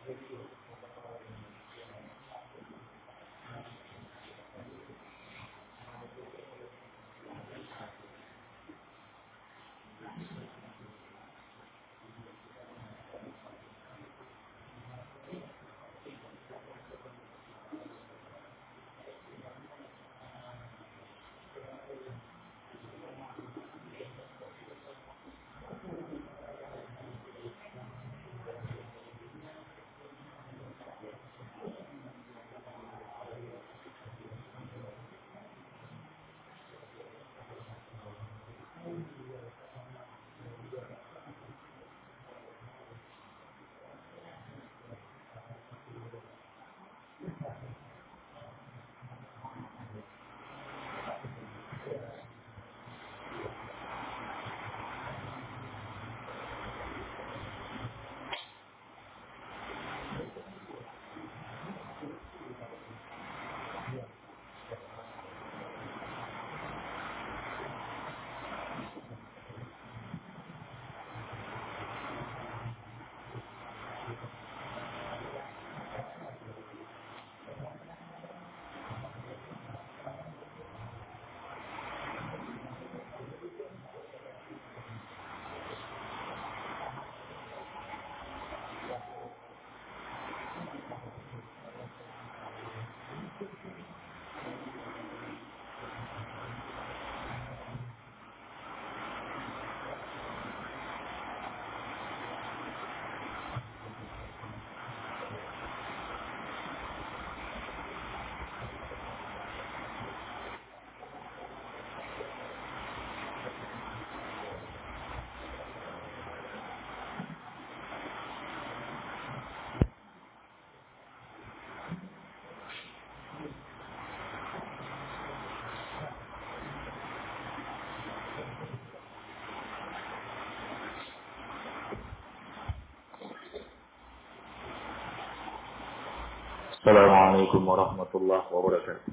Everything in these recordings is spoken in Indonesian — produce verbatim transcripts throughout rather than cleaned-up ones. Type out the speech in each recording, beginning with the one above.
Assalamualaikum warahmatullahi wabarakatuh.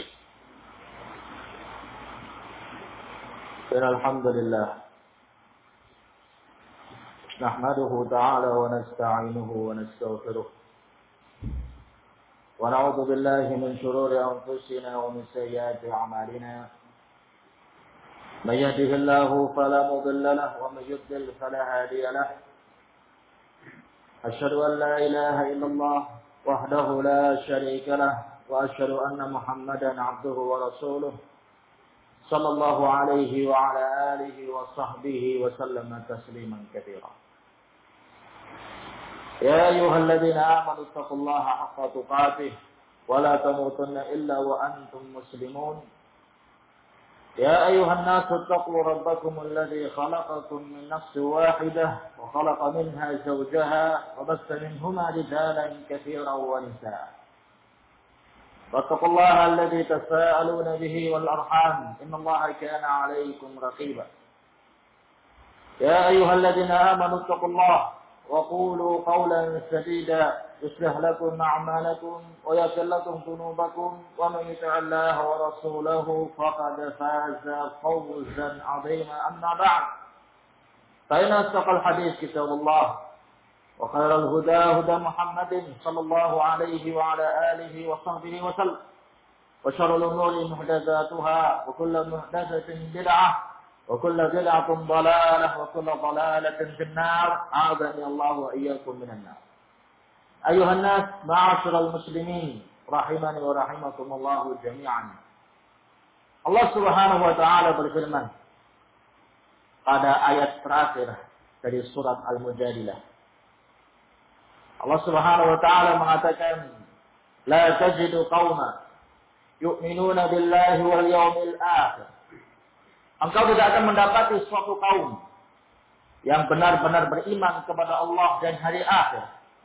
Alhamdulillah, نحمده تعالى ونستعينه ونستغفره ونعوذ بالله من شرور أنفسنا ومن سيئات أعمالنا من يهده الله فلا مضل له ومن يضلل فلا هادي له أشهد أن لا إله إلا الله وحده لا شريك له وأشهد أن محمدا عبده ورسوله صلى الله عليه وعلى آله وصحبه وسلم تسليما كثيرا. يا أيها الذين آمنوا اتقوا الله حق تقاته ولا تموتن إلا وأنتم مسلمون. يا أيها الناس اتقوا ربكم الذي خلقكم من نفس واحدة وخلق منها زوجها وبث منهما رجالا كثيرا ونساء. واتقوا الله الذي تساءلون به والأرحام إن الله كان عليكم رقيبا. يا أيها الذين آمنوا اتقوا الله وقولوا قولا سديدا يصلح لكم أعمالكم ويغفر لكم ذنوبكم ومن يطع الله ورسوله فقد فاز فوزا عظيما. أما بعد فإن أصدق الحديث كتاب الله وخير الهدى هدى محمد صلى الله عليه وعلى آله وصحبه وسلم وشر الأمور محدثاتها وكل محدثة بدعة وكل بدعة ضلالة وكل ضلالة في النار. أعاذني الله وإياكم من النار. أيها الناس معاشر المسلمين rahimani wa rahimakumullah jami'an. Allah Subhanahu wa taala berfirman pada ayat terakhir dari surat Al-Mujadilah. Allah Subhanahu wa taala mengatakan, "La tajidu qauman yu'minuna billahi wal yawmil akhir." Engkau tidak akan mendapati suatu kaum yang benar-benar beriman kepada Allah dan hari akhir.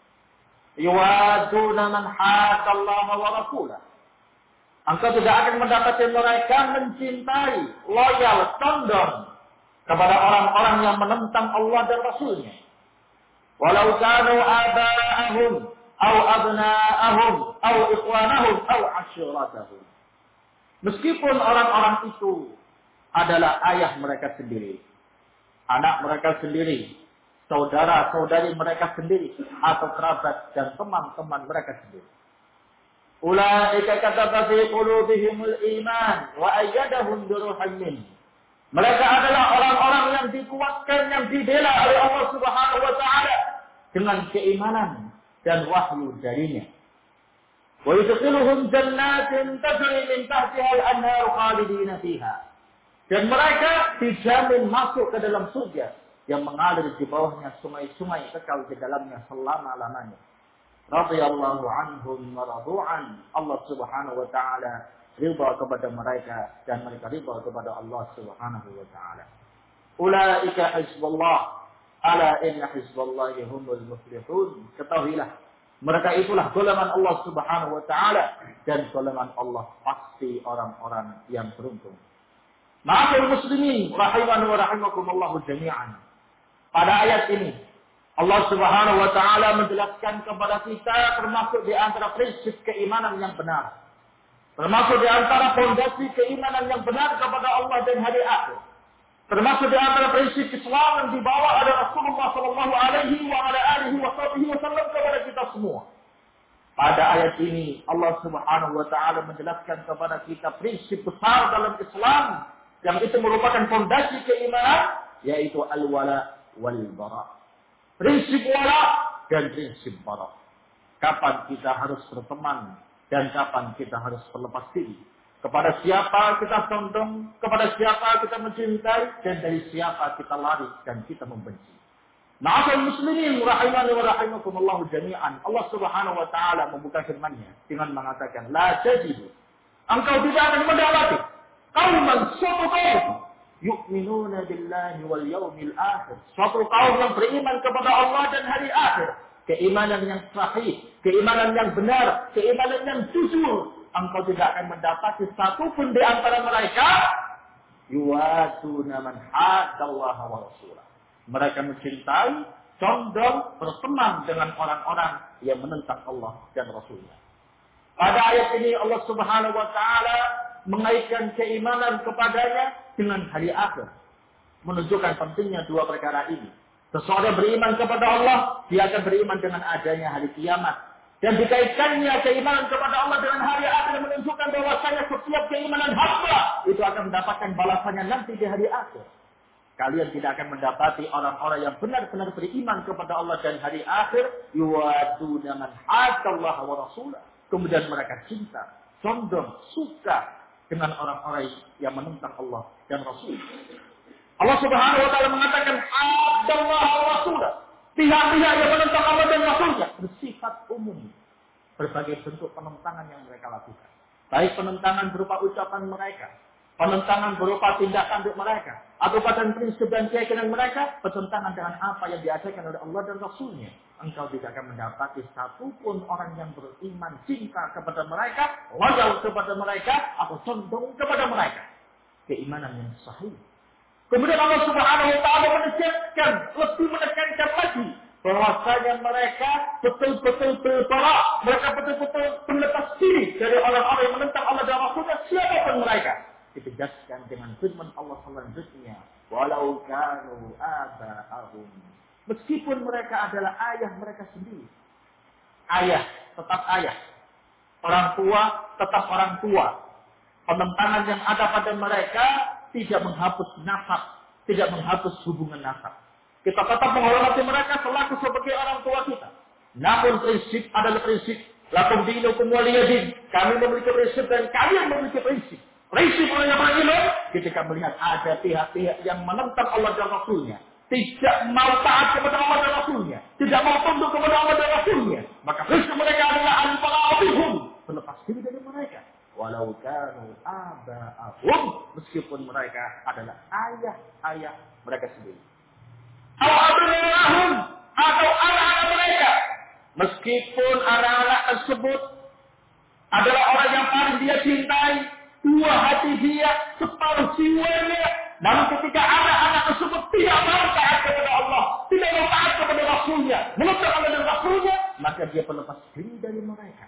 Yuwaduna man haddallaha wa rasulah. Engkau tidak akan mendapati mereka mencintai, loyal, condong kepada orang-orang yang menentang Allah dan Rasulnya. Walau kanu aba'ahum, au abna'ahum, au ikhwanahum, au ashiratahum. Meskipun orang-orang itu adalah ayah mereka sendiri, anak mereka sendiri, saudara-saudari mereka sendiri, atau kerabat dan teman-teman mereka sendiri. Ulaika kataba fi qulubihimul iman wa ayyadahum bi ruhin min. Mereka adalah orang-orang yang dikuatkan, yang dibela oleh Allah Subhanahu wa taala dengan keimanan dan wahyu darinya. Wa yudkhiluhum jannatin tajri min tahtiha al-anhar khalidina fiha. Dan mereka dijamin masuk ke dalam surga yang mengalir di bawahnya sungai-sungai kekal di dalamnya selama-lamanya. Radhiyallahu anhum wa radu'an. Allah Subhanahu wa taala ridha kepada mereka dan mereka ridha kepada Allah Subhanahu wa taala. Ulaika hizbullah, ala inna hizballahi humul muflihun. Ketahuilah, mereka itulah golongan Allah Subhanahu wa taala dan golongan Allah pasti orang-orang yang beruntung. Ma'asyiral muslimin rahimani wa rahimakumullah jami'an. Pada ayat ini Allah Subhanahu wa taala menjelaskan kepada kita termasuk di antara prinsip keimanan yang benar. Termasuk di antara fondasi keimanan yang benar kepada Allah dan hari akhir. Termasuk di antara prinsip Islam yang dibawa oleh Rasulullah sallallahu alaihi wa ala alihi wasallam kepada kita semua. Pada ayat ini Allah Subhanahu wa taala menjelaskan kepada kita prinsip besar dalam Islam yang itu merupakan fondasi keimanan, yaitu al-wala wal bara. Prinsip wala dan prinsip bara. Kapan kita harus berteman dan kapan kita harus berlepas diri. Kepada siapa kita condong, kepada siapa kita mencintai, dan dari siapa kita lari dan kita membenci. Ma'asyiral muslimin rahimani wa rahimakumullah jami'an. Allah Subhanahu wa taala membuka firman-Nya dengan mengatakan, "La tajidu." Engkau tidak akan mendapati qauman, suatu kaum yu'minuna billahi wal yawmil akhir. Suatu kaum yang beriman kepada Allah dan hari akhir. Keimanan yang sahih, keimanan yang benar, keimanan yang jujur. Engkau tidak akan mendapati satu pun di antara mereka yuwaduna man haddallaha wa rasulah. Mereka mencintai, condong, berteman dengan orang-orang yang menentang Allah dan Rasulnya. Pada ayat ini Allah Subhanahu wa taala mengaitkan keimanan kepadanya dengan hari akhir. Menunjukkan pentingnya dua perkara ini. Seseorang beriman kepada Allah, dia akan beriman dengan adanya hari kiamat. Dan dikaitkannya keimanan kepada Allah dengan hari akhir menunjukkan bahwasanya setiap keimanan hamba itu akan mendapatkan balasannya nanti di hari akhir. Kalian tidak akan mendapati orang-orang yang benar-benar beriman kepada Allah dan hari akhir, yuwaduna man haddallaha wa rasulah. Kemudian mereka cinta, condong, suka dengan orang-orang yang menentang Allah dan Rasul. Allah Subhanahu wa taala mengatakan haddallaha wa rasulah. Pihak-pihak yang menentang Allah dan Rasulnya bersifat umum. Berbagai bentuk penentangan yang mereka lakukan. Baik penentangan berupa ucapan mereka, penentangan berupa tindakan mereka, atau pada prinsip dan keyakinan mereka, bertentangan dengan apa yang diajarkan oleh Allah dan Rasulnya. Engkau tidak akan mendapati satupun orang yang beriman cinta kepada mereka, loyal kepada mereka, atau condong kepada mereka. Keimanan yang sahih. Kemudian Allah Subhanahu wa taala menekankan, lebih menekankan lagi bahwasanya mereka betul-betul berperang, mereka betul-betul berlepas diri dari orang-orang yang menentang Allah dan Rasulnya, siapapun mereka. Ditegaskan dengan firman Allah selanjutnya, walau kanu aba'ahum, meskipun mereka adalah ayah mereka sendiri. Ayah tetap ayah, orang tua tetap orang tua. Penentangan yang ada pada mereka tidak menghapus nasab, tidak menghapus hubungan nasab. Kita tetap menghormati mereka selaku sebagai orang tua kita. Namun prinsip adalah prinsip lakum dinukum waliyadin. Kami memiliki prinsip dan kalian memiliki prinsip. Prinsip orang yang beriman ketika melihat ada pihak-pihak yang menentang Allah dan Rasulnya, tidak mau taat kepada Allah dan Rasulnya, tidak mau tunduk kepada Allah dan Rasulnya, maka prinsip mereka adalah al-fara'atuhum, berlepas diri dari mereka. Walau kanu aba'ahum, meskipun mereka adalah ayah-ayah mereka sendiri. Al-abna'ahum, atau anak-anak mereka, meskipun anak-anak tersebut adalah orang yang paling dia cintai, dua hati dia, separuh jiwanya, namun ketika anak-anak tersebut tidak mau taat kepada Allah, tidak mau taat kepada Rasulnya, menentang Allah dan Rasulnya, maka dia berlepas diri dari mereka.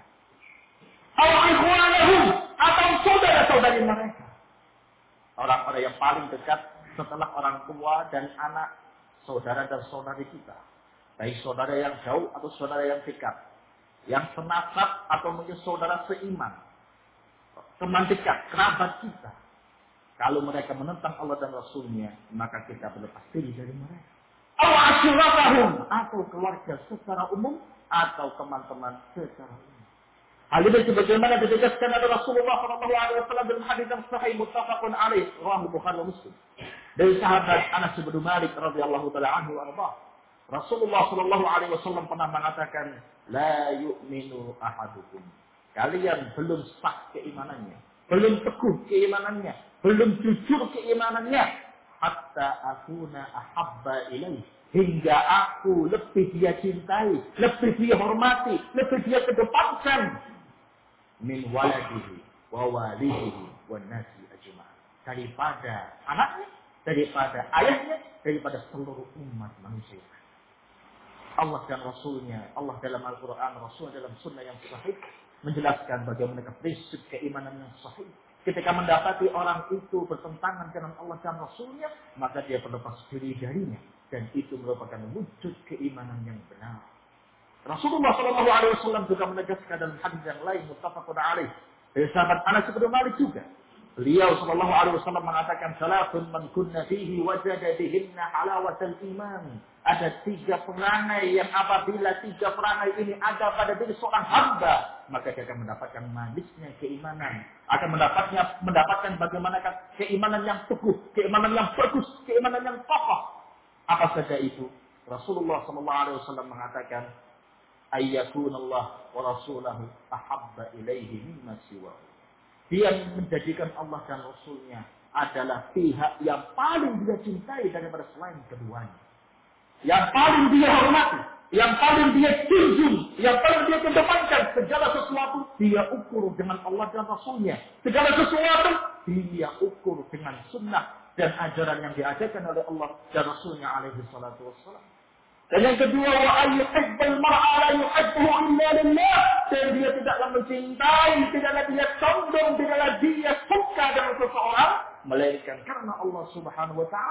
Al-ikhwanahum, atau saudara-saudari mereka. Orang-orang yang paling dekat setelah orang tua dan anak, saudara dan saudari kita. Baik saudara yang jauh atau saudara yang dekat. Yang senasab atau mungkin saudara seiman. Teman dekat, kerabat kita. Kalau mereka menentang Allah dan Rasulnya, maka kita berlepas diri dari mereka. Al-ashiratahum, atau keluarga secara umum, atau teman-teman secara umum. Hal ini sebagaimana ditegaskan oleh Rasulullah shallallahu alaihi wasallam dalam hadis yang sahih muttafaqun alaih riwayat Bukhari dan Muslim. Dari sahabat Anas bin Malik radhiyallahu taala anhu arba. Rasulullah shallallahu alaihi wasallam pernah mengatakan, la yu'minu ahadukum. Kalian belum sah keimanannya, belum teguh keimanannya, belum jujur keimanannya, hatta akuna ahabba ilaih, hingga aku lebih dia cintai, lebih dia hormati, lebih dia kedepankan min waladihi wa walidihi wa nasi ajma'in, daripada anaknya, daripada ayahnya, daripada seluruh umat manusia. Allah dan Rasulnya, Allah dalam Al-Quran, Rasul dalam sunnah yang sahih, menjelaskan bagaimana prinsip keimanan yang sahih. Ketika mendapati orang itu bertentangan dengan Allah dan Rasulnya, maka dia berlepas diri darinya. Dan itu merupakan wujud keimanan yang benar. Rasulullah shallallahu alaihi wasallam juga menegaskan dalam hadis yang lain, muttafaqun alaih, dari sahabat Anas bin Malik juga. Beliau shallallahu alaihi wasallam mengatakan, salatun man kunna fihi wajada bihinna halawatal iman. Ada tiga perangai yang apabila tiga perangai ini ada pada diri seorang hamba, maka dia akan mendapatkan manisnya keimanan. Akan mendapatnya mendapatkan bagaimana keimanan yang teguh, keimanan yang bagus, keimanan yang kokoh. Apa saja itu? Rasulullah shallallahu alaihi wasallam mengatakan, ayyakunallah wa rasulahu ahabba ilaihi mimma siwahu. Dia menjadikan Allah dan Rasulnya adalah pihak yang paling dia cintai daripada selain keduanya. Yang paling dia hormati, yang paling dia junjung, yang paling dia kedepankan. Segala sesuatu dia ukur dengan Allah dan Rasulnya. Segala sesuatu dia ukur dengan sunnah dan ajaran yang diajarkan oleh Allah dan Rasulnya alaihi salatu wassalam. Dan yang kedua, wa ayyuhibbal mar'a la yuhibbuhu illa lillah. Dan dia tidaklah mencintai, tidaklah dia condong, tidaklah dia suka dengan seseorang, melainkan karena Allah Subhanahu wa taala.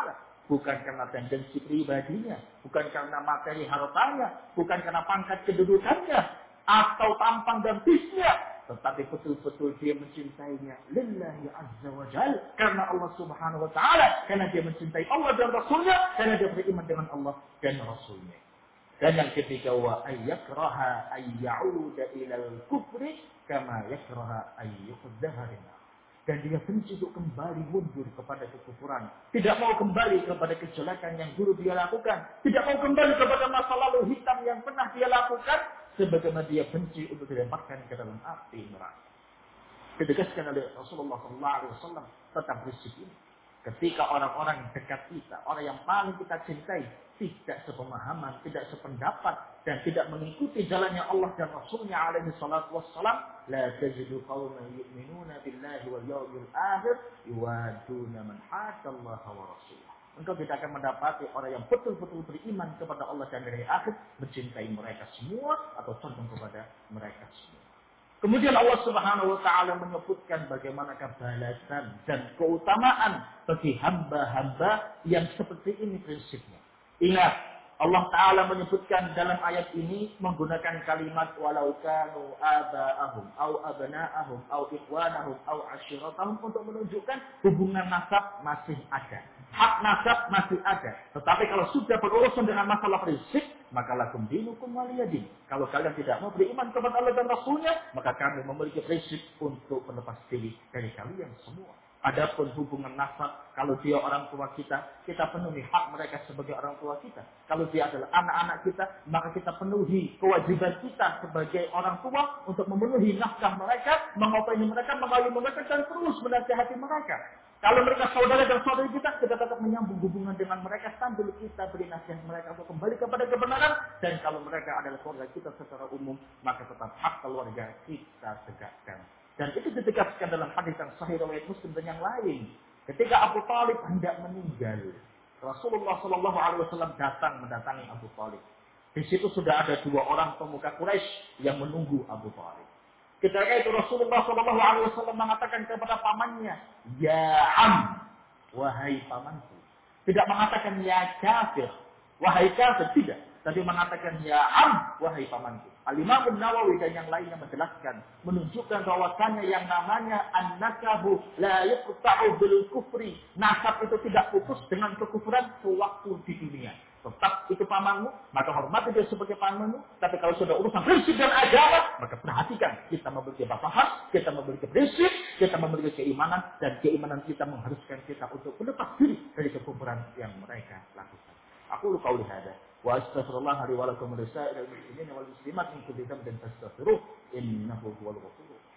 Bukan karena tendensi pribadinya, bukan karena materi hartanya, bukan karena pangkat kedudukannya, atau tampang dan fisnya, tetapi betul-betul dia mencintainya lillahi azza wa jal, karena Allah subhanahu wa ta'ala, karena dia mencintai Allah dan Rasulnya, karena dia beriman dengan Allah dan Rasulnya. Dan yang ketiga, wa ayyakraha ayyauda ilal kufri kama yakraha ayyuqdaha rinnar. Dan dia benci untuk kembali mundur kepada kekufuran. Tidak mau kembali kepada kejelekan yang dulu dia lakukan. Tidak mau kembali kepada masa lalu hitam yang pernah dia lakukan. Sebagaimana dia benci untuk dilemparkan ke dalam api neraka. Ditegaskan oleh Rasulullah shallallahu alaihi wasallam tentang prinsip ini. Ketika orang-orang dekat kita, orang yang paling kita cintai, tidak sepemahaman, tidak sependapat, dan tidak mengikuti jalannya Allah dan Rasulnya alaihi salatu wassalam, la tajidu qawman yu'minuna billahi wal yawmil akhir yuwaduna man haddallaha wa rasulah. Engkau tidak akan mendapati orang yang betul-betul beriman kepada Allah dan hari akhir, mencintai mereka semua atau condong kepada mereka semua. Kemudian Allah Subhanahu wa taala menyebutkan bagaimana balasan dan keutamaan bagi hamba-hamba yang seperti ini prinsipnya. Ingat, Allah taala menyebutkan dalam ayat ini menggunakan kalimat walau kanu aba'ahum au abna'ahum au ikhwanahum au ashiratahum untuk menunjukkan hubungan nasab masih ada. Hak nasab masih ada. Tetapi kalau sudah berurusan dengan masalah prinsip, maka lakum dinukum waliyadin. Kalau kalian tidak mau beriman kepada Allah dan Rasulnya, maka kami memiliki prinsip untuk berlepas diri dari kalian semua. Adapun hubungan nasab, kalau dia orang tua kita, kita penuhi hak mereka sebagai orang tua kita. Kalau dia adalah anak-anak kita, maka kita penuhi kewajiban kita sebagai orang tua untuk memenuhi nafkah mereka, mengopaini mereka, mengawini mereka, dan terus menasihati mereka. Kalau mereka saudara dan saudari kita, kita tetap menyambung hubungan dengan mereka sambil kita beri nasihat mereka untuk kembali kepada kebenaran. Dan kalau mereka adalah keluarga kita secara umum, maka tetap hak keluarga kita tegakkan. Dan itu ditegaskan dalam hadis yang sahih riwayat Muslim dan yang lain. Ketika Abu Thalib hendak meninggal, Rasulullah shallallahu alaihi wasallam datang mendatangi Abu Thalib. Di situ sudah ada dua orang pemuka Quraisy yang menunggu Abu Thalib. Ketika itu Rasulullah shallallahu alaihi wasallam mengatakan kepada pamannya, ya am, wahai pamanku. Tidak mengatakan ya kafir, wahai kafir, tidak. Tapi mengatakan ya am, wahai pamanku. Al-Imam Nawawi dan yang lainnya menjelaskan, menunjukkan bahwasannya yang namanya an-nakabu la yuqta'u bil kufri. Nasab itu tidak putus dengan kekufuran sewaktu di dunia. Tetap itu pamanmu, maka hormati dia sebagai pamanmu. Tapi kalau sudah urusan prinsip dan agama, maka perhatikan. Kita memiliki batas, kita memiliki prinsip, kita memiliki keimanan, dan keimanan kita mengharuskan kita untuk berlepas diri dari kekufuran yang mereka lakukan. Aku lupa oleh hada. Wa astaghfirullah li wa lakum wa lisa'iril muslimin wal muslimat min kulli dhanbin fastaghfiruh innahu huwal ghafurur rahim.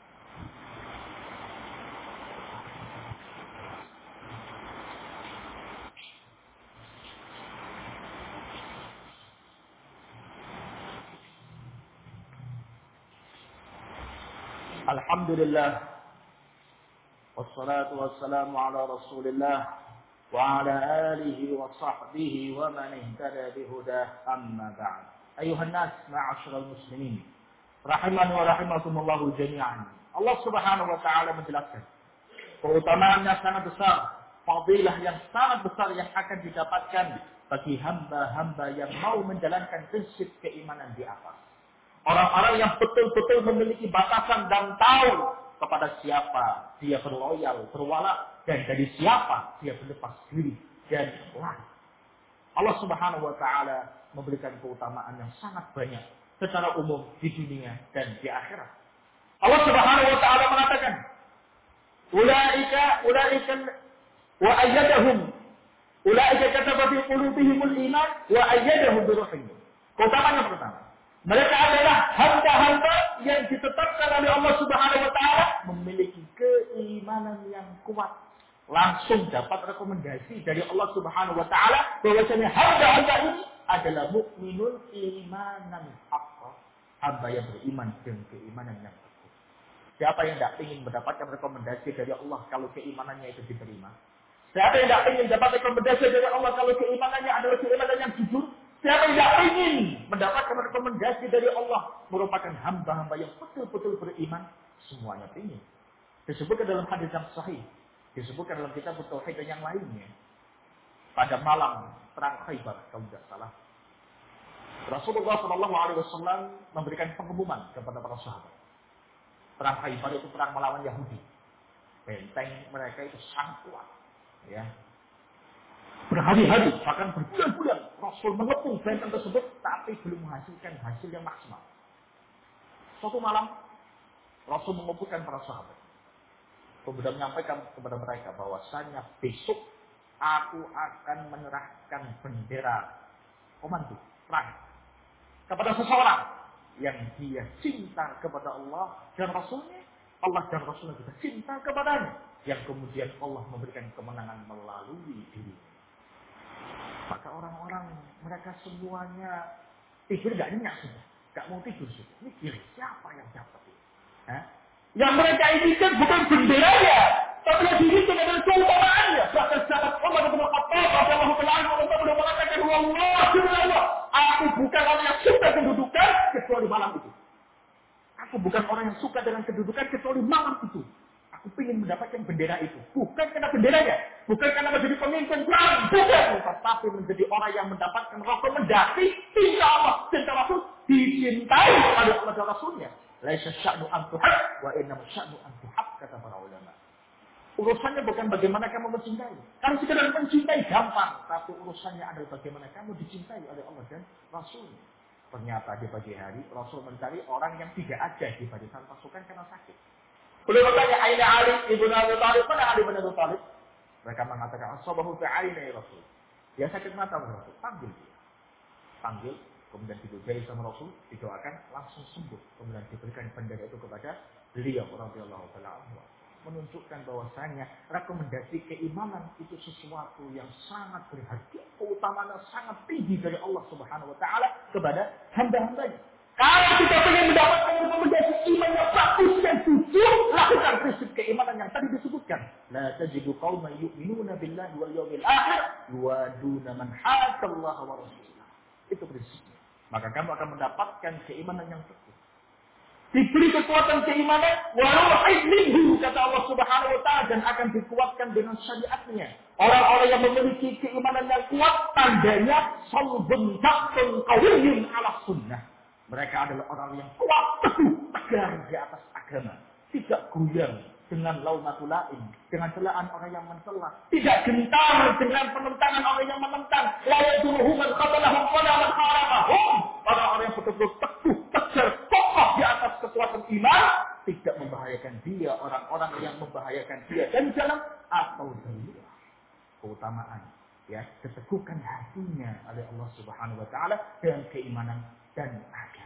Alhamdulillah wassalatu wassalamu ala Rasulillah wa ala alihi wa sahbihi wa man ihtada bihudah, amma ba'd. Ayuhan nas ma'asyiral muslimin rahimani wa rahimakumullah jami'an. Allah Subhanahu wa taala menjelaskan keutamaannya sangat besar, fadilah yang sangat besar yang akan didapatkan bagi hamba-hamba yang mau menjalankan prinsip keimanan di atas. Orang-orang yang betul-betul memiliki batasan dan tahu kepada siapa dia berloyal, berwala, dan dari siapa dia berlepas diri dan lari. Allah Subhanahu wa taala memberikan keutamaan yang sangat banyak secara umum di dunia dan di akhirat. Allah Subhanahu wa taala mengatakan, "Ulaika ulaika wa ayyadahum ulaika kataba fi qulubihimul iman wa ayyadahum bi ruhin." Keutamaan yang pertama, mereka adalah hamba-hamba yang ditetapkan oleh Allah Subhanahu wa taala memiliki keimanan yang kuat. Langsung dapat rekomendasi dari Allah Subhanahu wa taala bahwasanya hamba-hamba ini adalah mukminun imanan haqqa. Hamba yang beriman dengan keimanan yang betul. Siapa yang tidak ingin mendapatkan rekomendasi dari Allah kalau keimanannya itu diterima? Siapa yang tidak ingin mendapat rekomendasi dari Allah kalau keimanannya adalah keimanan yang jujur? Siapa yang tidak ingin mendapatkan rekomendasi dari Allah merupakan hamba-hamba yang betul-betul beriman? Semuanya ingin. Disebutkan dalam hadis yang sahih. Disebutkan dalam kitab Tauhid dan yang lainnya. pada malam perang Khaybar kalau tidak salah. Rasulullah Shallallahu Alaihi Wasallam memberikan pengumuman kepada para sahabat. Perang Khaybar itu perang melawan Yahudi. Benteng mereka itu sangat kuat. Ya. Berhari-hari, bahkan berbulan-bulan Rasul mengepung benteng tersebut, tapi belum menghasilkan hasil yang maksimal. Suatu malam, Rasul mengumpulkan para sahabat. Kemudian menyampaikan kepada mereka bahwasanya besok aku akan menyerahkan bendera komando perang kepada seseorang yang dia cinta kepada Allah dan Rasulnya, Allah dan Rasulnya juga cinta kepadanya, yang kemudian Allah memberikan kemenangan melalui dirinya. Maka orang-orang mereka semuanya tidur gak nyenyak sudah, gak mau tidur sudah. Mikir siapa yang dapat ini? Hah? Yang mereka inginkan bukan benderanya, tapi yang diinginkan adalah keutamaannya. Bahkan sahabat Umar bin Khattab radhiyallahu anhu sudah mengatakan, "Wallah, Allah, aku bukan orang yang suka kedudukan kecuali malam itu. Aku bukan orang yang suka dengan kedudukan kecuali malam itu. Aku ingin mendapatkan bendera itu. Bukan karena benderanya, bukan karena menjadi pemimpin perang, bukan, tetapi menjadi orang yang mendapatkan rekomendasi cinta Allah, cinta Rasul, dicintai oleh Allah dan Rasulnya. Laisa sya'nu an tuhab wa innama sya'nu an tuhab, kata para ulama. Urusannya bukan bagaimana kamu mencintai. Kalau sekedar mencintai gampang, tapi urusannya adalah bagaimana kamu dicintai oleh Allah dan Rasulnya. Ternyata di pagi hari Rasul mencari orang yang tidak ada di barisan pasukan karena sakit. Beliau bertanya, "Aina Ali ibnu Abi Thalib?" Mana Ali ibnu Abi Thalib? Mereka mengatakan, "Asabahu fi 'aini ya Rasul." Dia sakit mata Rasul. Panggil dia. Panggil, kemudian didoakan sama Rasul, didoakan, langsung sembuh. Kemudian diberikan bendera itu kepada beliau radhiyallahu taala anhu. Menunjukkan bahwasanya rekomendasi keimanan itu sesuatu yang sangat berharga, keutamaannya sangat tinggi dari Allah Subhanahu wa taala kepada hamba-hambanya. Kalau kita ingin mendapatkan rekomendasi iman yang bagus dan jujur, lakukan prinsip keimanan yang tadi disebutkan. La tajidu qauman yu'minuna billahi wal yawmil akhir yuwaduna man haddallaha wa rasulahu. Itu prinsipnya. Maka kamu akan mendapatkan keimanan yang teguh. Diberi kekuatan keimanan, walau minhu, kata Allah Subhanahu wa taala, dan akan dikuatkan dengan syariatnya. Orang-orang yang memiliki keimanan yang kuat, tandanya salbun taqun qawiyyun ala sunnah. Mereka adalah orang yang kuat, teguh, tegar di atas agama. Tidak goyang dengan launatul lain, dengan celaan orang yang mencela. Tidak gentar dengan penentangan orang yang menentang. La yaduruhum man qatalahum wala man kharabahum. Orang-orang yang betul-betul teguh, tegar, kokoh di atas kekuatan iman, tidak membahayakan dia, orang-orang yang membahayakan dia dan jalan atau dari keutamaan, ya, keteguhan hatinya oleh Allah Subhanahu wa taala dengan keimanan dan agama.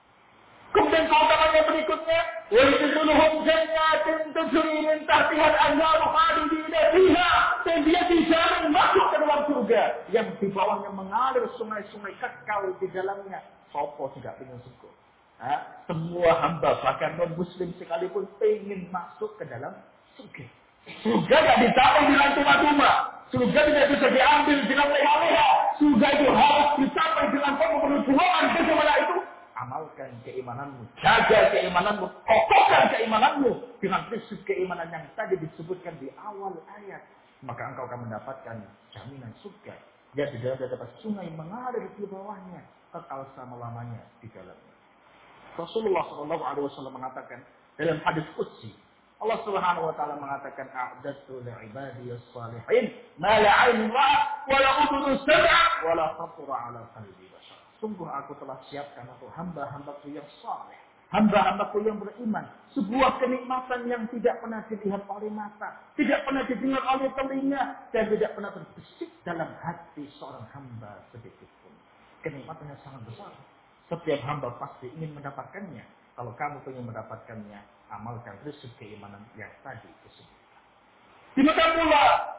Kemudian keutamaan yang berikutnya, wa yadkhuluhum jannatin tajri min tahtiha al-anhar khalidina fiha, dan dia dijamin masuk ke dalam surga yang di bawahnya mengalir sungai-sungai kekal di dalamnya. Sopo tidak ingin surga? Nah, semua hamba bahkan non muslim sekalipun ingin masuk ke dalam surga. Surga tidak dicapai dengan cuma-cuma. Surga tidak bisa diambil dengan leha-leha. Surga itu harus dicapai dengan perjuangan. Bagaimana itu? Amalkan keimananmu, jaga keimananmu, kokohkan keimananmu dengan prinsip keimanan yang tadi disebutkan di awal ayat. Maka engkau akan mendapatkan jaminan surga. Ya, di dalam terdapat sungai mengalir di bawahnya, kekal selama-lamanya di dalamnya. Rasulullah Shallallahu Alaihi Wasallam mengatakan dalam hadis qudsi, Allah Subhanahu Wa Taala mengatakan, "A'dadtu li'ibadiyas salihin ma la 'ain ra'at wa la udhun sami'at wa la khatara 'ala qalbi bashar." Sungguh aku telah siapkan untuk hamba-hambaku yang saleh, hamba-hambaku yang beriman, sebuah kenikmatan yang tidak pernah dilihat oleh mata, tidak pernah didengar oleh telinga, dan tidak pernah terbesit dalam hati seorang hamba sedikit pun. Kenikmatannya sangat besar. Setiap hamba pasti ingin mendapatkannya. Kalau kamu ingin mendapatkannya, amalkan prinsip keimanan yang tadi disebutkan. Demikian pula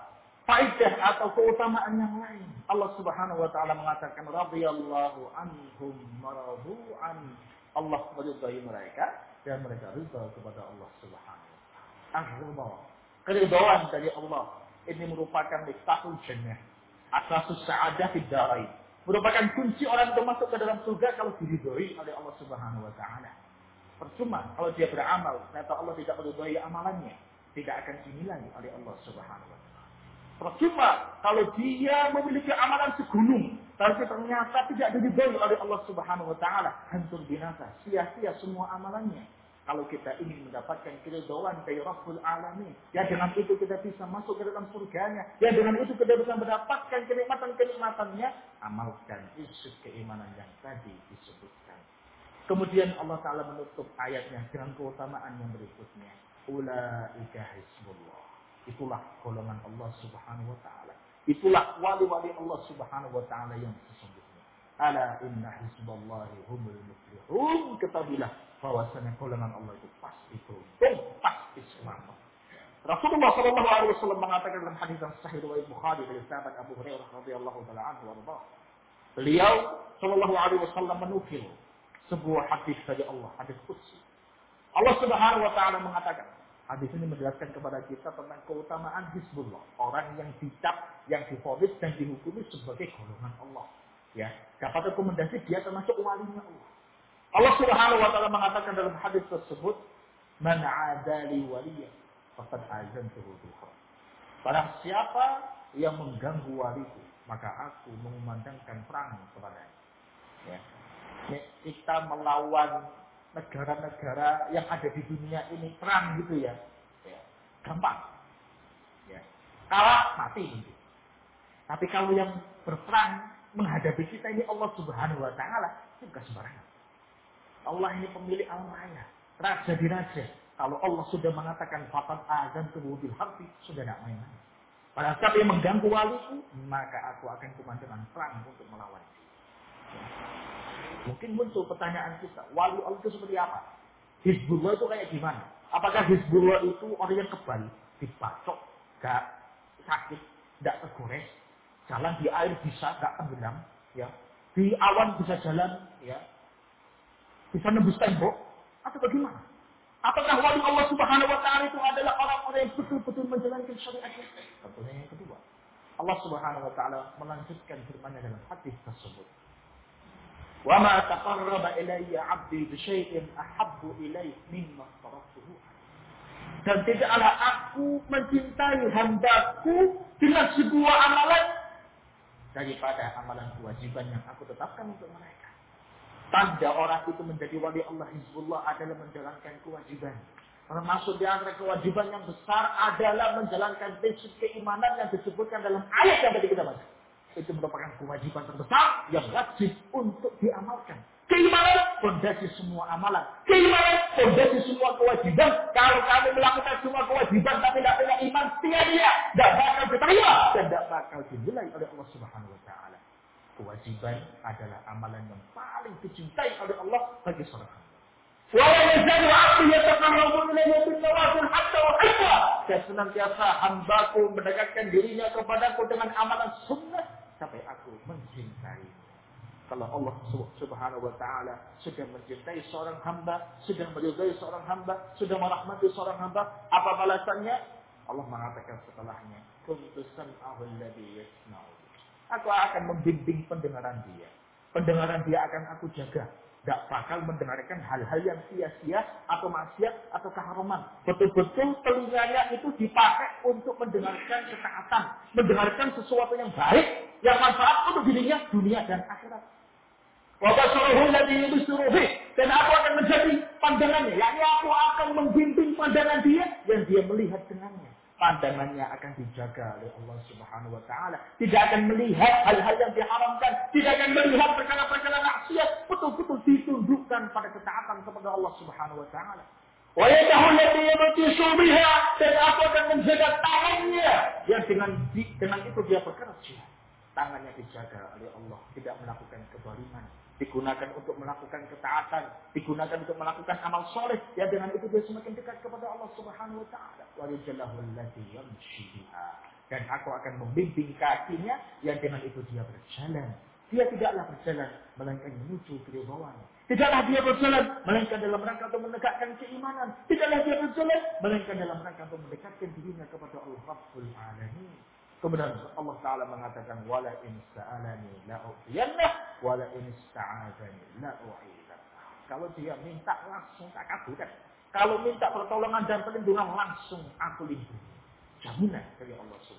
faedah atau keutamaan yang lain. Allah Subhanahu wa taala mengatakan, radhiyallahu anhum maradu an. Allah meridai mereka dan mereka ridha kepada Allah Subhanahu wa taala. Ar-ridha, keridhaan dari Allah ini merupakan miftahul jannah, asasus sa'adah fid dharain. Merupakan kunci orang untuk masuk ke dalam surga kalau diridhoi oleh Allah Subhanahu wa taala. Percuma kalau dia beramal, ternyata Allah tidak meridhoi amalannya, tidak akan dinilai oleh Allah Subhanahu wa taala. Percuma kalau dia memiliki amalan segunung, tapi ternyata tidak diridhoi oleh Allah Subhanahu wa taala, hancur binasa, sia-sia semua amalannya. Kalau kita ingin mendapatkan keridhaan dari Rabbul Alamin, ya dengan itu kita bisa masuk ke dalam surganya, ya dengan itu kita bisa mendapatkan kenikmatan-kenikmatannya, amalkan isu keimanan yang tadi disebutkan. Kemudian Allah Ta'ala menutup ayatnya dengan keutamaan yang berikutnya. Ulaika hizbullah. Itulah golongan Allah Subhanahu wa Ta'ala. Itulah wali-wali Allah Subhanahu wa Ta'ala yang sesungguhnya. Ala inna hizballahi humul muflihun. Ketahuilah bahwasanya golongan Allah itu pasti beruntung, pasti selamat. Rasulullah Shallallahu Alaihi Wasallam mengatakan dalam hadis yang sahih riwayat Bukhari dari sahabat Abu Hurairah radhiyallahu taala anhu warḍah. Beliau Shallallahu Alaihi Wasallam menukil sebuah hadis dari Allah, hadis qudsi. Allah Subhanahu wa taala mengatakan, hadis ini menjelaskan kepada kita tentang keutamaan hizbullah, orang yang dicap, yang divonis dan dihukumi sebagai golongan Allah. Ya, dapat rekomendasi dia termasuk walinya Allah. Allah Subhanahu wa taala mengatakan dalam hadis tersebut, "Man 'adali waliyan faqad azantuhu bil harb." Barang siapa yang mengganggu waliku, maka aku mengumandangkan perang kepadanya. Ya. Kita melawan negara-negara yang ada di dunia ini perang gitu ya, ya. Gampang, ya. Kalah mati. Gitu. Tapi kalau yang berperang menghadapi kita ini Allah Subhanahu Wa Taala, itu bukan sembarangan. Allah ini pemilik alam raya, raja di raja. Kalau Allah sudah mengatakan faqad azantuhu bil harbi, sudah tidak main-main. Pada saat yang mengganggu waliku, maka aku akan kumandangkan perang untuk melawan dia. Ya. Mungkin muncul pertanyaan kita, wali Allah itu seperti apa? Hizbullah itu kayak gimana? Apakah Hizbullah itu orang yang kebal, dibacok, gak sakit, gak tergores, jalan di air bisa, gak tenggelam, ya, di awan bisa jalan, ya, bisa nembus tembok, atau bagaimana? Apakah wali Allah Subhanahu Wa Taala itu adalah orang-orang yang betul-betul menjalankan syariatnya? Tentunya yang kedua, Allah Subhanahu Wa Taala melanjutkan firman-Nya dalam hadis tersebut. Wa ma taqarraba ilayya 'abdi bi syai'in ahabbu ilayhi mimma taraktuhu. Dan tidaklah aku mencintai hambaku dengan sebuah amalan daripada amalan kewajiban yang aku tetapkan untuk mereka. Tanda orang itu menjadi wali Allah Hizbullah adalah menjalankan kewajiban. Termasuk di antara kewajiban yang besar adalah menjalankan prinsip keimanan yang disebutkan dalam ayat yang tadi kita baca. Itu merupakan kewajiban terbesar yang wajib untuk diamalkan. Keimanan, fondasi semua amalan. Keimanan, fondasi semua kewajiban. Kalau kami melakukan semua kewajiban tapi tidak punya iman, sia-sia, tidak bakal diterima dan tidak bakal dinilai oleh Allah Subhanahu Wa Taala. Kewajiban adalah amalan yang paling dicintai oleh Allah bagi seorang hamba. Wa yazalu 'abdi yataqarrabu ilayya bin nawafil hatta uhibba. Dan senantiasa hambaku mendekatkan dirinya kepadaku dengan amalan sunnah sampai aku mencintai. Kalau Allah Subhanahu Wa Taala sudah mencintai seorang hamba, sudah meridai seorang hamba, sudah merahmati seorang hamba, apa balasannya? Allah mengatakan setelahnya, kuntu sam'ahu alladhi yasma'u. Aku akan membimbing pendengaran dia. Pendengaran dia akan aku jaga. Tidak bakal mendengarkan hal-hal yang sia-sia atau maksiat atau keharuman. Betul-betul telinganya itu dipakai untuk mendengarkan ketaatan. Mendengarkan sesuatu yang baik. Yang manfaat untuk dirinya dunia dan akhirat. Wabasuruhu ladhi yusuruhi. Dan aku akan menjadi pandangannya. Yakni aku akan membimbing pandangan dia yang dia melihat dengannya. Pandangannya akan dijaga oleh Allah Subhanahu Wa Taala. Tidak akan melihat hal-hal yang diharamkan. Tidak akan melihat perkara-perkara maksiat. Betul-betul ditundukkan pada ketaatan kepada Allah Subhanahu Wa Taala. Wa yadahu allati yabtishu biha. Dan aku akan menjaga tangannya yang dengan dengan itu dia bekerja. Tangannya dijaga oleh Allah, tidak melakukan kezaliman, digunakan untuk melakukan ketaatan, digunakan untuk melakukan amal soleh. Ya dengan itu dia semakin dekat kepada Allah Subhanahu Wa Taala. Wa yajallahu allati yamshi biha. Dan aku akan membimbing kakinya yang dengan itu dia berjalan. Dia tidaklah berjalan melainkan menuju keridhaan. Tidaklah dia berjalan melainkan dalam rangka untuk menegakkan keimanan. Tidaklah dia berjalan melainkan dalam rangka untuk mendekatkan dirinya kepada Allah Rabbul Alamin. Kemudian Allah Ta'ala mengatakan, wala in sa'alani la'u'tiyannah, wala in ista'adani la'u'idannah. Kalau dia minta langsung tak kabulkan. Kalau minta pertolongan dan perlindungan langsung aku lindungi. Jaminan dari Allah Subhanahu Wa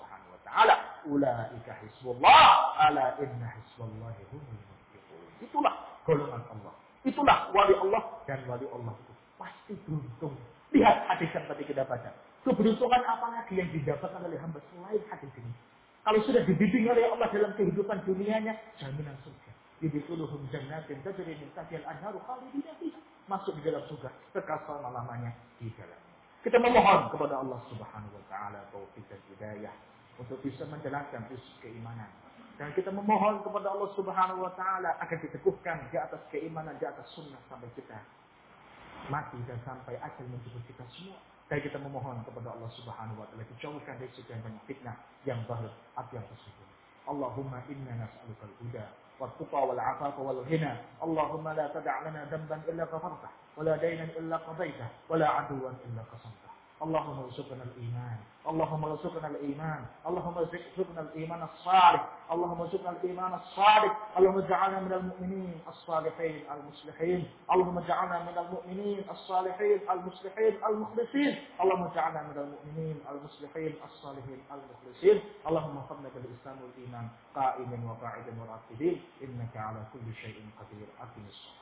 taala. Ulaika hizbullah, ala inna hizballahi humul muflihun. Itulah golongan Allah. Itulah wali Allah, dan wali Allah itu pasti beruntung. Lihat hadis yang tadi kita baca. Keberuntungan apa lagi yang didapatkan oleh hamba selain hadis ini? Kalau sudah dibimbing oleh Allah dalam kehidupan dunianya, jaminan surga. Yudkhuluhum jannatin tajri min tahtiha al-anharu khalidina fiha. Masuk di dalam surga, kekal selama-lamanya di dalamnya. Kita memohon kepada Allah Subhanahu wa taala taufik dan hidayah untuk bisa menjalankan prinsip keimanan. Dan kita memohon kepada Allah Subhanahu wa taala agar diteguhkan di atas keimanan, di atas sunnah sampai kita mati dan sampai ajal menjemput kita semua. Dan kita memohon kepada Allah Subhanahu wa taala dijauhkan dari sekian banyak fitnah yang zahir atau yang tersembunyi. Allahumma inna nas'aluka al-huda wat-tuqa wal-'afafa wal-ghina. Allahumma la tada' lana dhanban illa ghafartah wa la daynan illa qadaitah wa la 'aduwan illa qasamtah. Allahumma rzuqna al-iman. Allahumma rzuqna al-iman. Allahumma rzuqna al-iman as-salih. Allahumma rzuqna al-iman as-salih. Allahumma ij'alna minal mu'minin as-salihin al-muslihin. Allahumma ij'alna minal mu'minin as-salihin al-muslihin al-mukhlisin. Allahumma ij'alna minal mu'minin al-muslihin as-salihin al-mukhlisin. Allahumma fadlna bil Islam wal iman qa'iman wa qa'idan wa raqibin innaka 'ala kulli shay'in qadir. Aqimis shalah.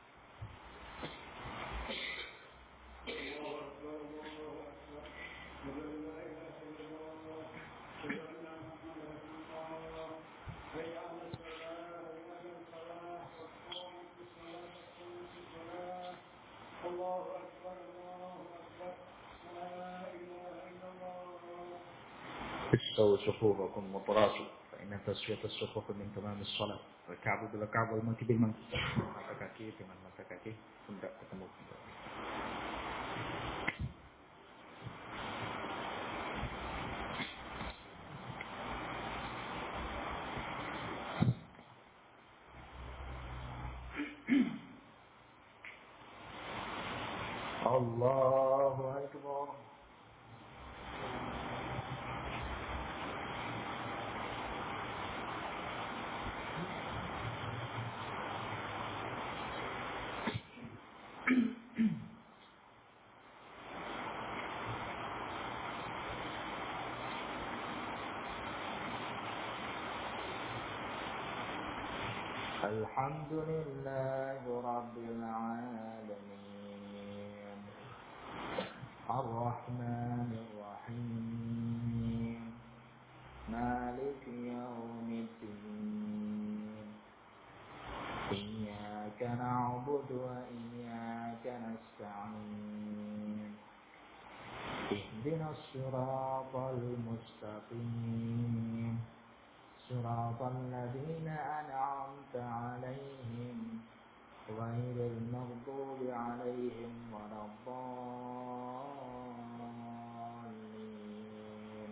استووا صفوفكم وتراصوا فإن تسوية الصفوف من تمام الصلاة. والكعب بالكعب والمنكب بالمنكب. Mata kaki dengan mata kaki hendak ketemu. Allahu Akbar. Alhamdulillahi Rabbil Alamin. Ar-Rahmanir Rahim. Maliki Yawmiddin. Iyyaka na'budu wa iyyaka nasta'in. Ihdinas siratal mustaqim. صراط الذين أنعمت عليهم غير المغضوب عليهم ولا الضالين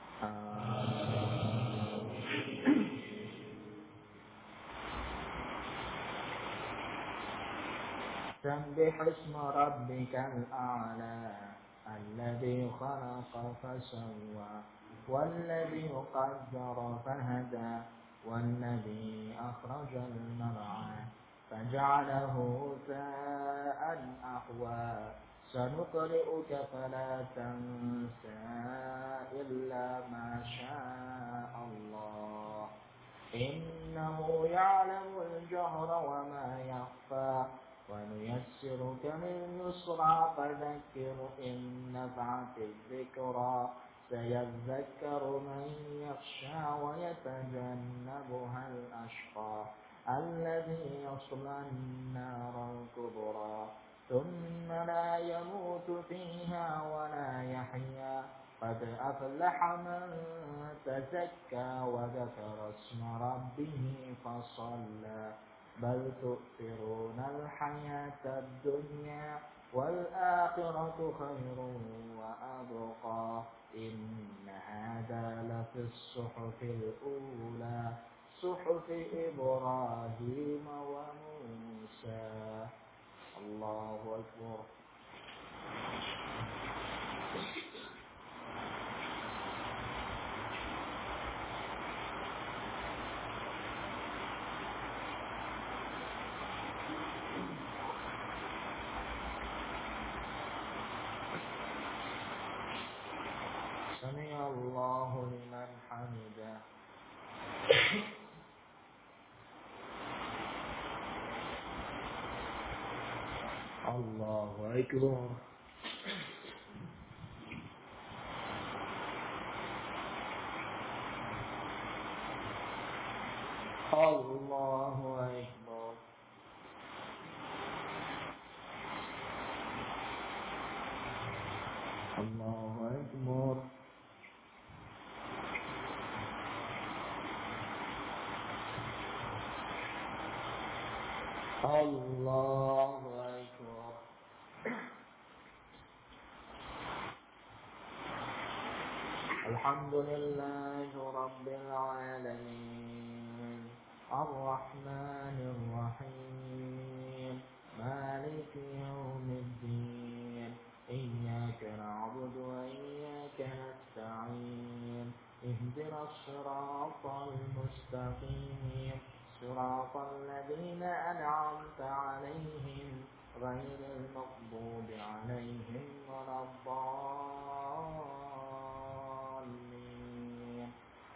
سبح اسم ربك الأعلى الذي خلق فسوى والذي قدر فهدى والذي أخرج المرعى فجعله غثاء أحوى سنقرئك فلا تنسى إلا ما شاء الله إنه يعلم الجهر وما يخفى ونيسرك لليسرى فذكر إن نفعت الذكرى سيذكر من يخشى ويتجنبها الأشقى الذي يصلى النار الكبرى ثم لا يموت فيها ولا يحيا قد أفلح من تزكى وذكر اسم ربه فصلى بل تؤثرون الحياة الدنيا والآخرة خير وأبقى إن هذا لفي الصحف الأولى صحف إبراهيم وموسى. الله أكبر. سمع الله لمن حمده. Allahu Akbar. Allahu Akbar. Allahu Akbar. Allahu Akbar. Alhamdulillahi Rabbil Alamin. Ar-Rahmanir Rahim. Maliki Yawmiddin. Iyyaka na'budu wa iyyaka nasta'in. Ihdinas siratal mustaqim. Siratal ladzina an'amta 'alaihim ghairil maghdubi 'alaihim waladdallin.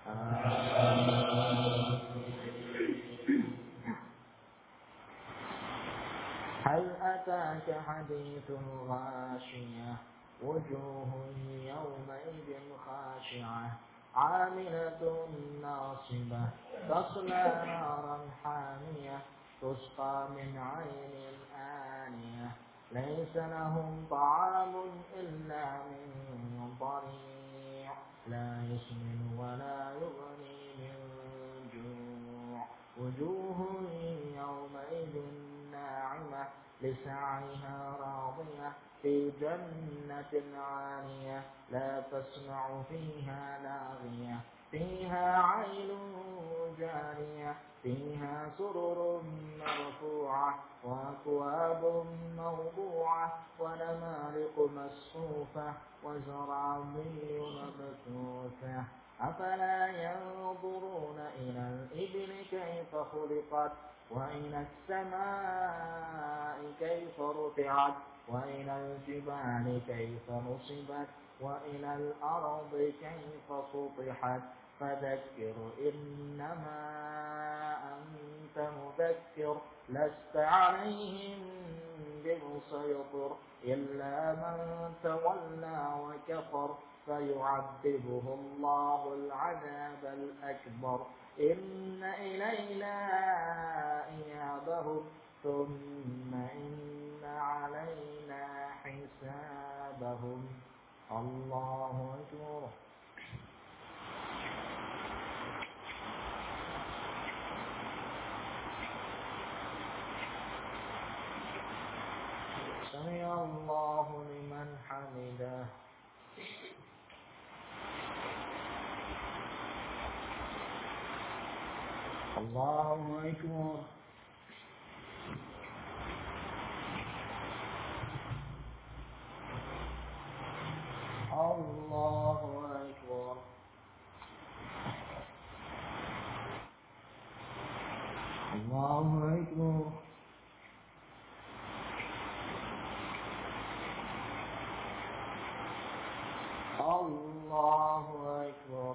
هل أتاك حديث الغاشية وجوه يومئذ خاشعة عاملة ناصبة تصلى نارا حامية تسقى من عين آنية ليس لهم طعام إلا من ضريع لا يسمن ولا يغني من جوع وجوه يومئذ ناعمة لسعيها راضية في جنة عالية لا تسمع فيها لاغية فيها عين جارية فيها سرر مرفوعة وأكواب موضوعة ونمارق مصفوفة وزرابي مبثوثة أفلا ينظرون إلى الإبل كيف خلقت وإلى السماء كيف رفعت وإلى الجبال كيف نصبت وإلى الأرض كيف سطحت فذكر إنما أنت مذكر لست عليهم بمسيطر إلا من تولى وكفر فيعذبه الله العذاب الأكبر إن إلينا إيابهم ثم إن علينا حسابهم. الله أكبر. سمع الله لمن حمده. الله أكبر. الله أكبر. الله أكبر. الله أكبر.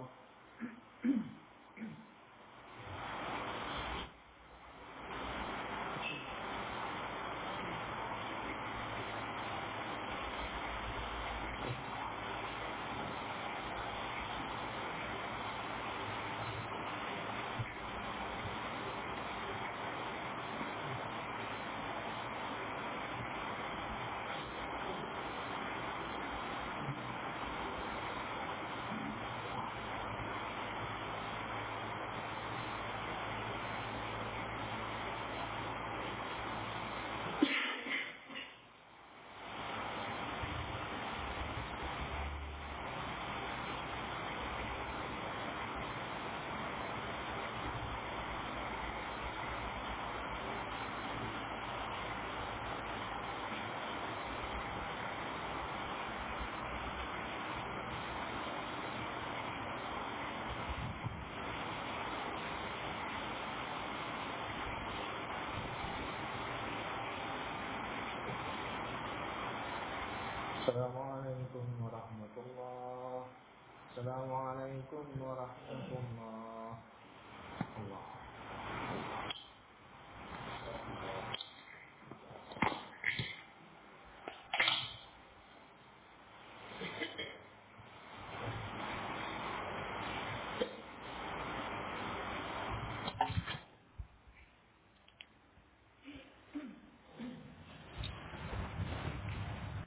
Assalamualaikum warahmatullahi wabarakatuh. Assalamualaikum warahmatullahi wabarakatuh.